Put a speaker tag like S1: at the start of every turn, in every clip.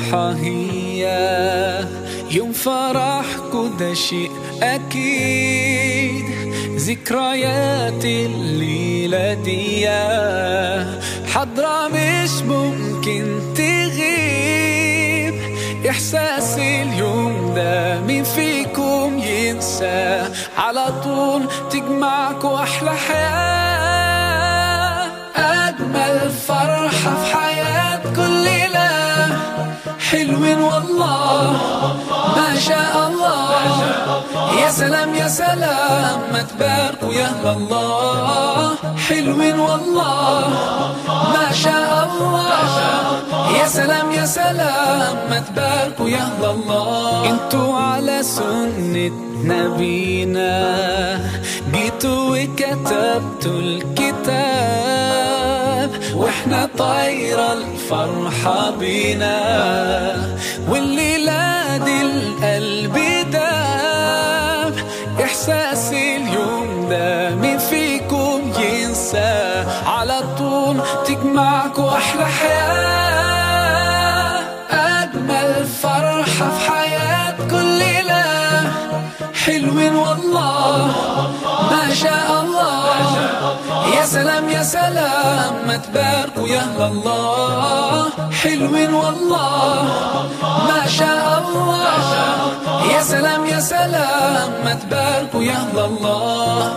S1: الفرحة هي يوم فرحكو، ده شيء أكيد. ذكريات الليلة دي حضرة مش ممكن تغيب. إحساس اليوم ده مين فيكم ينسى؟ على طول تجمعكوا أحلى حياة، أجمل فرحة في حياة كل ليلة. حلوين والله ما شاء الله، يا سلام يا سلام ما تباركوا يا الله. حلوين والله ما شاء الله، يا سلام يا سلام ما تباركوا يا الله. انتوا على سنة نبينا جيتوا وكتبتوا الكتاب، واحنا طايرة الفرحة بينا، والليلة دي القلب داب. إحساس اليوم ده مين فيكم ينسى؟ على طول تجمعكوا أحلى حياة، أجمل فرحة في حياة كل ليلة. حلوين والله ما شاء الله، يا سلام يا سلام ما تباركوا يا الله. حلوين والله ما شاء الله، يا سلام يا سلام ما تباركوا يا الله.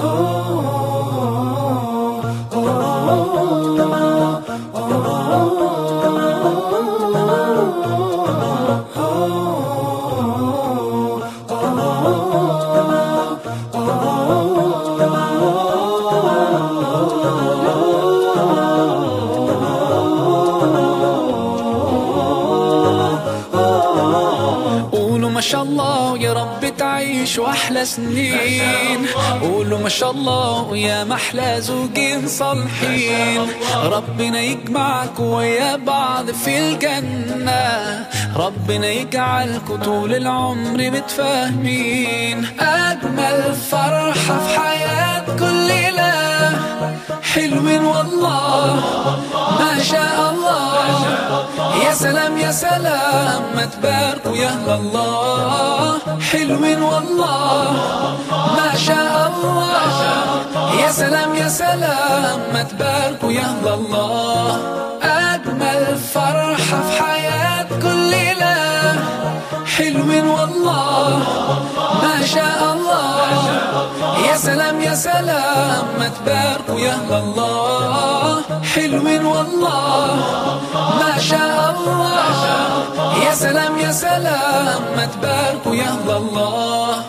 S1: قولوا ما شاء الله يا رب تعيشوا أحلى سنين. قولوا ما شاء الله ويا محلى زوجين صالحين. ربنا يجمعكوا ويا بعض في الجنة، ربنا يجعلكوا طول العمر متفاهمين. أجمل فرحة في حياة كل ليلة. حلوين والله ما شاء الله، يا سلام يا سلام ما تباركوا يا الله. حلوين والله ما شاء الله، يا سلام يا سلام ما تباركوا يا الله. أجمل فرحة في حياة كل ليلة. حلوين والله ما شاء الله، يا سلام يا سلام ما تباركوا يا الله. حلوين والله ما شاء الله، يا سلام يا سلام ما تباركوا يا الله.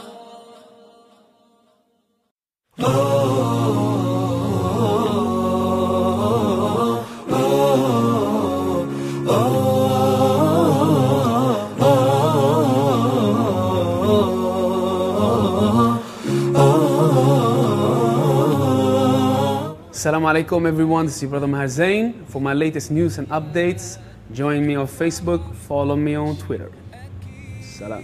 S2: Assalamu alaikum everyone, this is your brother Maher Zain. For my latest news and updates, join me on Facebook, follow me on Twitter. Salam.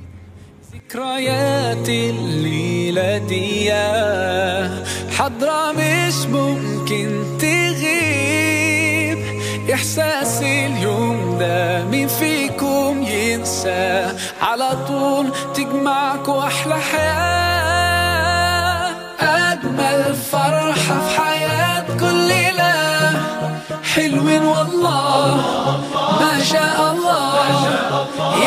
S1: ذكريات الليلة دي حضرة مش ممكن تغيب. إحساس اليوم ده مين فيكم ينسى؟ على طول تجمعكوا أحلى حياة، أجمل فرحة في حياة كل ليلة. حلوين والله ما شاء الله.